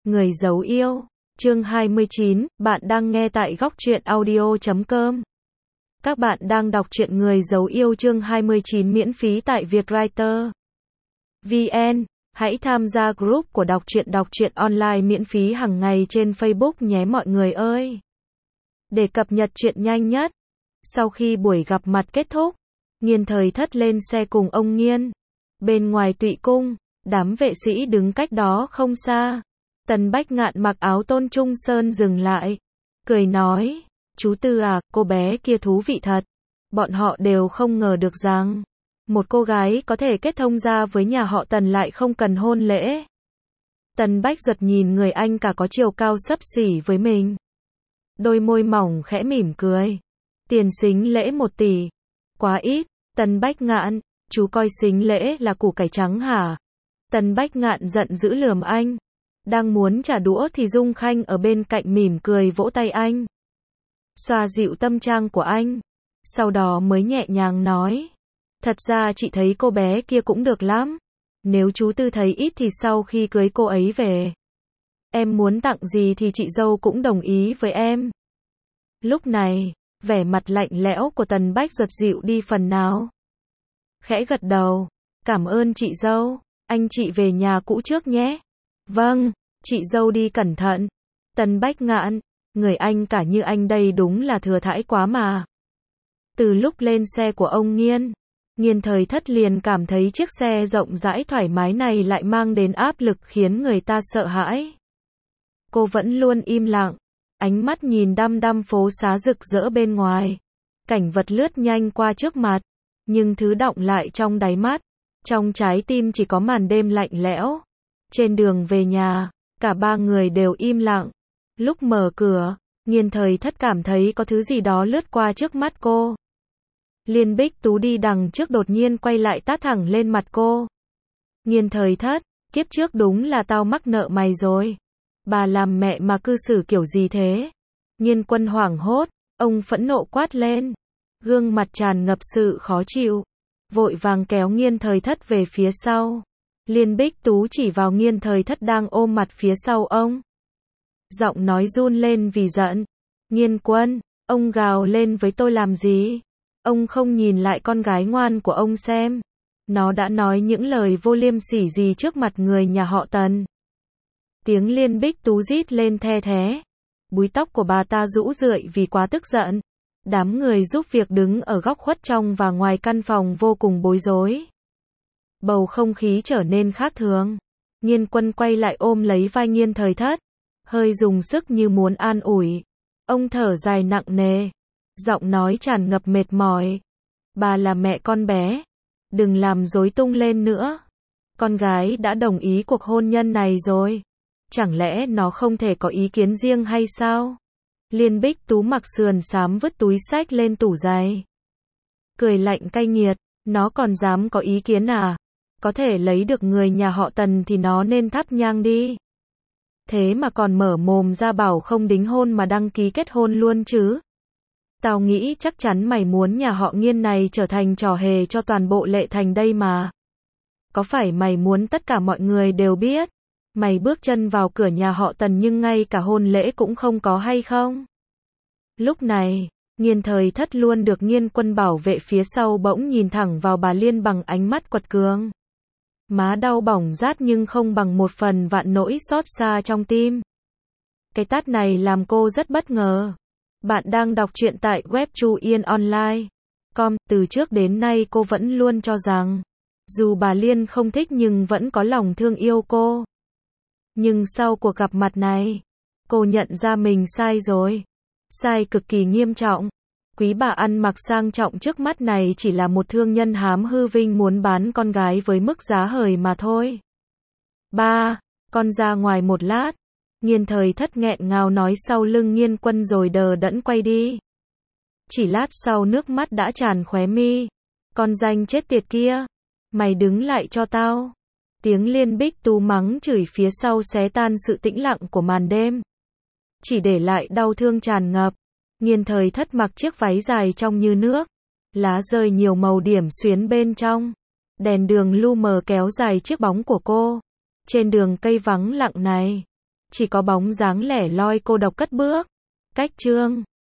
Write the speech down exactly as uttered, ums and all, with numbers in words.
Người giấu yêu, chương hai mươi chín, bạn đang nghe tại góc truyện audio chấm com. Các bạn đang đọc truyện Người giấu yêu chương hai mươi chín miễn phí tại Vietwriter chấm vn. Hãy tham gia group của đọc truyện đọc truyện online miễn phí hàng ngày trên Facebook nhé mọi người ơi. Để cập nhật truyện nhanh nhất. Sau khi buổi gặp mặt kết thúc, Nghiên Thời Thất lên xe cùng ông Nghiên. Bên ngoài Tụy Cung, đám vệ sĩ đứng cách đó không xa. Tần Bách Ngạn mặc áo Tôn Trung Sơn dừng lại, cười nói, chú Tư à, cô bé kia thú vị thật. Bọn họ đều không ngờ được rằng, một cô gái có thể kết thông gia với nhà họ Tần lại không cần hôn lễ. Tần Bách Duật nhìn người anh cả có chiều cao xấp xỉ với mình. Đôi môi mỏng khẽ mỉm cười. Tiền sính lễ một tỷ. Quá ít. Tần Bách Ngạn, chú coi sính lễ là củ cải trắng hả? Tần Bách Ngạn giận dữ lườm anh. Đang muốn trả đũa thì Dung Khanh ở bên cạnh mỉm cười vỗ tay anh, xoa dịu tâm trạng của anh. Sau đó mới nhẹ nhàng nói, thật ra chị thấy cô bé kia cũng được lắm. Nếu chú Tư thấy ít thì sau khi cưới cô ấy về, em muốn tặng gì thì chị dâu cũng đồng ý với em. Lúc này, vẻ mặt lạnh lẽo của Tần Bách Duật dịu đi phần nào. Khẽ gật đầu, cảm ơn chị dâu, anh chị về nhà cũ trước nhé. Vâng, chị dâu đi cẩn thận. Tần Bách Ngạn, người anh cả như anh đây đúng là thừa thãi quá mà. Từ lúc lên xe của ông Nghiên, Nghiên Thời Thất liền cảm thấy chiếc xe rộng rãi thoải mái này lại mang đến áp lực khiến người ta sợ hãi. Cô vẫn luôn im lặng, ánh mắt nhìn đăm đăm phố xá rực rỡ bên ngoài. Cảnh vật lướt nhanh qua trước mặt, nhưng thứ đọng lại trong đáy mắt, trong trái tim chỉ có màn đêm lạnh lẽo. Trên đường về nhà, cả ba người đều im lặng. Lúc mở cửa, Nghiên Thời Thất cảm thấy có thứ gì đó lướt qua trước mắt cô. Liên Bích Tú đi đằng trước đột nhiên quay lại tát thẳng lên mặt cô. Nghiên Thời Thất, kiếp trước đúng là tao mắc nợ mày rồi. Bà làm mẹ mà cư xử kiểu gì thế? Nghiên Quân hoảng hốt, ông phẫn nộ quát lên. Gương mặt tràn ngập sự khó chịu. Vội vàng kéo Nghiên Thời Thất về phía sau. Liên Bích Tú chỉ vào Nghiên Thời Thất đang ôm mặt phía sau ông. Giọng nói run lên vì giận. Nghiên Quân, ông gào lên với tôi làm gì? Ông không nhìn lại con gái ngoan của ông xem. Nó đã nói những lời vô liêm sỉ gì trước mặt người nhà họ Tần. Tiếng Liên Bích Tú rít lên the thé. Búi tóc của bà ta rũ rượi vì quá tức giận. Đám người giúp việc đứng ở góc khuất trong và ngoài căn phòng vô cùng bối rối. Bầu không khí trở nên khác thường. Nghiên Quân quay lại ôm lấy vai Nghiên Thời Thất, hơi dùng sức như muốn an ủi. Ông thở dài nặng nề, giọng nói tràn ngập mệt mỏi. Bà là mẹ con bé, đừng làm rối tung lên nữa. Con gái đã đồng ý cuộc hôn nhân này rồi, chẳng lẽ nó không thể có ý kiến riêng hay sao? Liên Bích Tú mặc sườn xám vứt túi xách lên tủ giày, cười lạnh cay nghiệt. Nó còn dám có ý kiến à? Có thể lấy được người nhà họ Tần thì nó nên thắp nhang đi. Thế mà còn mở mồm ra bảo không đính hôn mà đăng ký kết hôn luôn chứ. Tao nghĩ chắc chắn mày muốn nhà họ Nghiên này trở thành trò hề cho toàn bộ Lệ Thành đây mà. Có phải mày muốn tất cả mọi người đều biết mày bước chân vào cửa nhà họ Tần nhưng ngay cả hôn lễ cũng không có hay không? Lúc này, Nghiên Thời Thất luôn được Nghiên Quân bảo vệ phía sau bỗng nhìn thẳng vào bà Liên bằng ánh mắt quật cường. Má đau bỏng rát nhưng không bằng một phần vạn nỗi xót xa trong tim. Cái tát này làm cô rất bất ngờ. Bạn đang đọc truyện tại web truyện online chấm com. Từ trước đến nay cô vẫn luôn cho rằng, dù bà Liên không thích nhưng vẫn có lòng thương yêu cô. Nhưng sau cuộc gặp mặt này, cô nhận ra mình sai rồi. Sai cực kỳ nghiêm trọng. Quý bà ăn mặc sang trọng trước mắt này chỉ là một thương nhân hám hư vinh muốn bán con gái với mức giá hời mà thôi. Ba, con ra ngoài một lát. Nghiên Thời Thất nghẹn ngào nói sau lưng Nghiên Quân rồi đờ đẫn quay đi. Chỉ lát sau nước mắt đã tràn khóe mi. Con danh chết tiệt kia, mày đứng lại cho tao. Tiếng Liên Bích Tú mắng chửi phía sau xé tan sự tĩnh lặng của màn đêm, chỉ để lại đau thương tràn ngập. Nghiên Thời Thất mặc chiếc váy dài trong như nước, lá rơi nhiều màu điểm xuyến bên trong. Đèn đường lu mờ kéo dài chiếc bóng của cô. Trên đường cây vắng lặng này, chỉ có bóng dáng lẻ loi cô độc cất bước. Cách chương